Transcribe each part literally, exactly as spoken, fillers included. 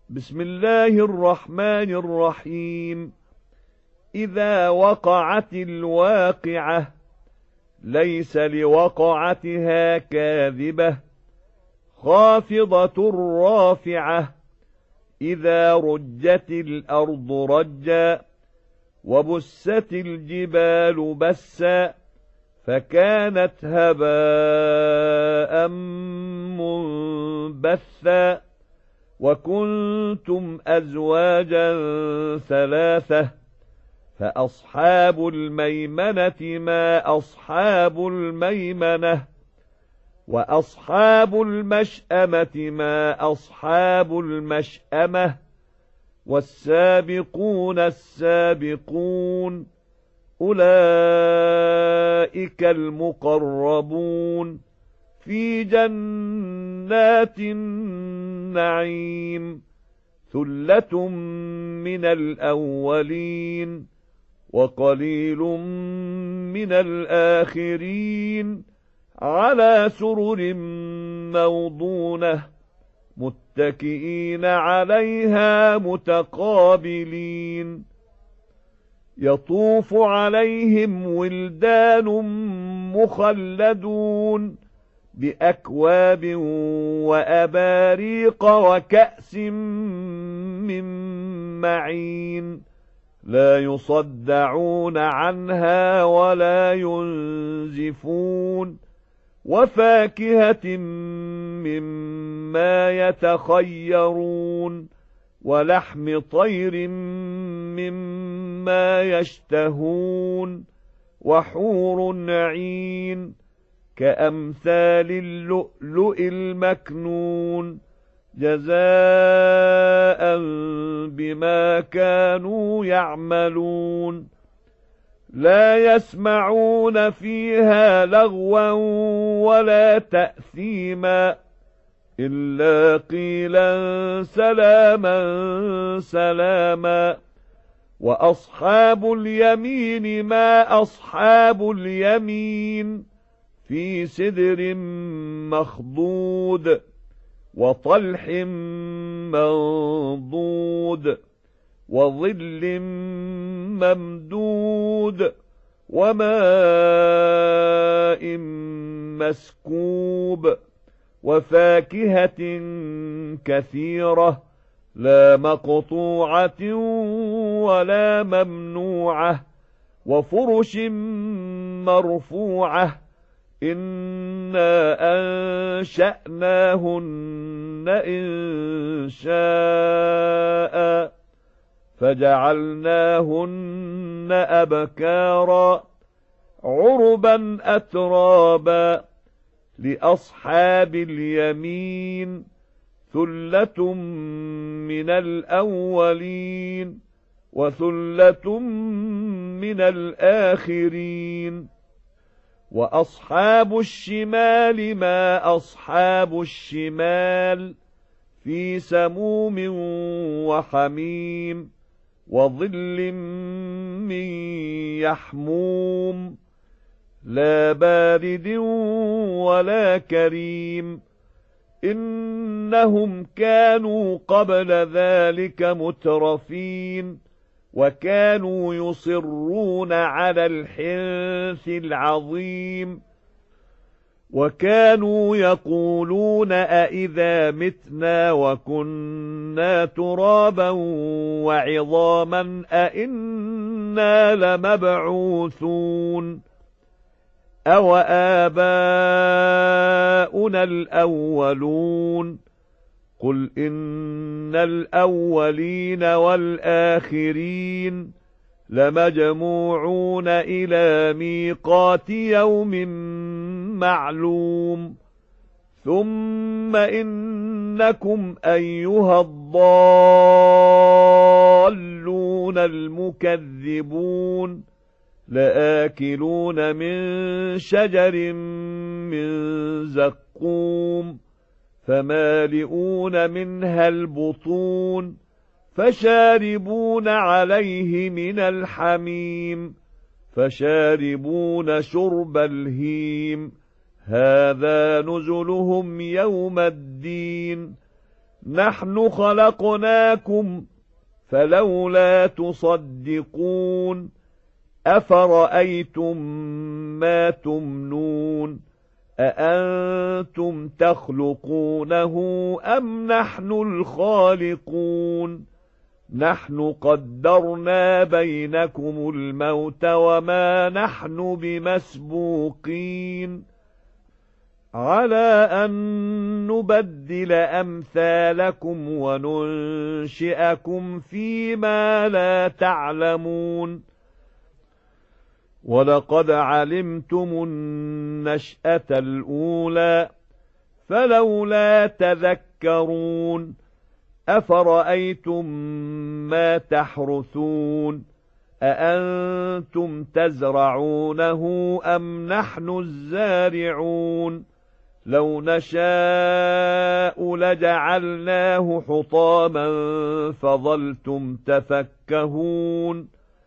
بسم الله الرحمن الرحيم. إذا وقعت الواقعة ليس لوقعتها كاذبة خافضة رافعة إذا رجت الأرض رجا وبست الجبال بسا فكانت هباء منبثا وكنتم أزواجا ثلاثة فأصحاب الميمنة ما أصحاب الميمنة وأصحاب المشأمة ما أصحاب المشأمة والسابقون السابقون أولئك المقربون في جنات النعيم ثلة من الأولين وقليل من الآخرين على سرر موضونة متكئين عليها متقابلين يطوف عليهم ولدان مخلدون بأكواب وأباريق وكأس من معين لا يصدعون عنها ولا ينزفون وفاكهة مما يتخيرون ولحم طير مما يشتهون وحور عين كأمثال اللؤلؤ المكنون جزاء بما كانوا يعملون لا يسمعون فيها لغوا ولا تأثيما إلا قيلا سلاما سلاما وأصحاب اليمين ما أصحاب اليمين في سدر مخضود وطلح منضود وظل ممدود وماء مسكوب وفاكهة كثيرة لا مقطوعة ولا ممنوعة وفرش مرفوعة إنا أنشأناهن إنشاء فجعلناهن أبكارا عربا أترابا لأصحاب اليمين ثلة من الأولين وثلة من الآخرين وأصحاب الشمال ما أصحاب الشمال في سموم وحميم وظل من يحموم لا بارد ولا كريم إنهم كانوا قبل ذلك مترفين وكانوا يصرون على الحنث العظيم وكانوا يقولون أئذا متنا وكنا ترابا وعظاما أئنا لمبعوثون أو آباؤنا الأولون قل إن الأولين والآخرين لمجموعون إلى ميقات يوم معلوم ثم إنكم أيها الضالون المكذبون لآكلون من شجر من زقوم فمالئون منها البطون فشاربون عليه من الحميم فشاربون شرب الهيم هذا نزلهم يوم الدين نحن خلقناكم فلولا تصدقون أفرأيتم ما تمنون أأنتم تخلقونه أم نحن الخالقون نحن قدرنا بينكم الموت وما نحن بمسبوقين على أن نبدل أمثالكم وننشئكم فيما لا تعلمون ولقد علمتم النشأة الأولى فلولا تذكرون أفرأيتم ما تحرثون أأنتم تزرعونه أم نحن الزارعون لو نشاء لجعلناه حطاما فظلتم تفكهون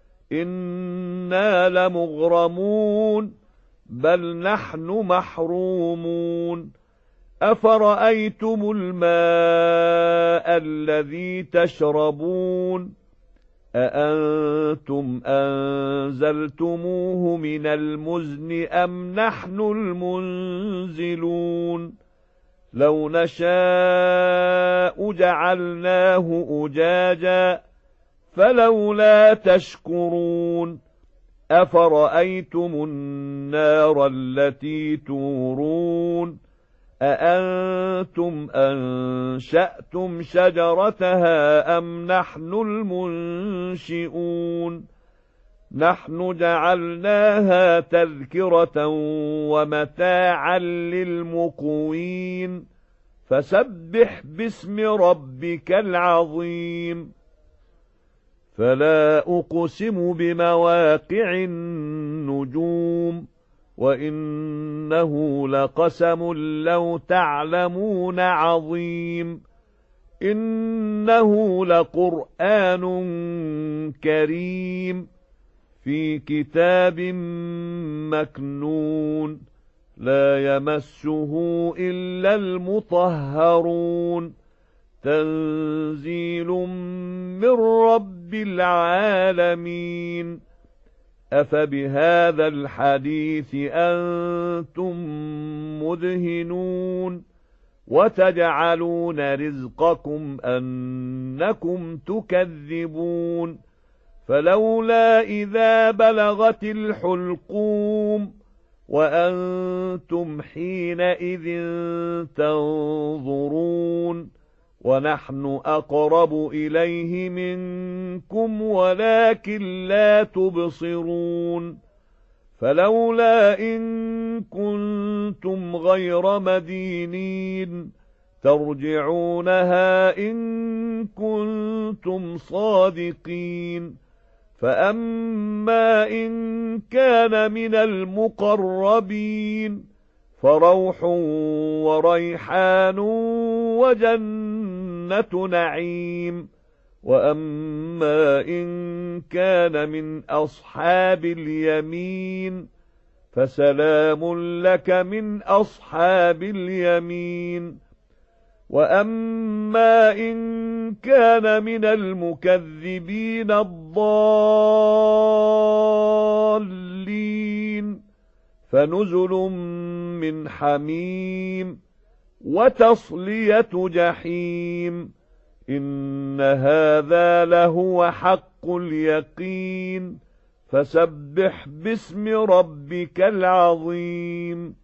إنا لمغرمون بل نحن محرومون أفرأيتم الماء الذي تشربون أأنتم أنزلتموه من المزن أم نحن المنزلون لو نشاء جعلناه أجاجا فلولا تشكرون أفرأيتم النار التي تورون أأنتم أنشأتم شجرتها أم نحن المنشئون نحن جعلناها تذكرة ومتاعا للمقوين فسبح باسم ربك العظيم فلا أقسم بمواقع النجوم وإنه لقسم لو تعلمون عظيم إنه لقرآن كريم في كتاب مكنون لا يمسه إلا المطهرون تنزيل من رب العالمين أفبهذا الحديث أنتم مدهنون وتجعلون رزقكم أنكم تكذبون فلولا إذا بلغت الحلقوم وأنتم حينئذ تنظرون ونحن أقرب إليه منكم ولكن لا تبصرون فلولا إن كنتم غير مدينين ترجعونها إن كنتم صادقين فأما إن كان من المقربين فروح وريحان وجنة نعيم وأما إن كان من أصحاب اليمين فسلام لك من أصحاب اليمين وأما إن كان من المكذبين الضالين فنزل من حميم وتصلية جحيم إن هذا لهو حق اليقين فسبح باسم ربك العظيم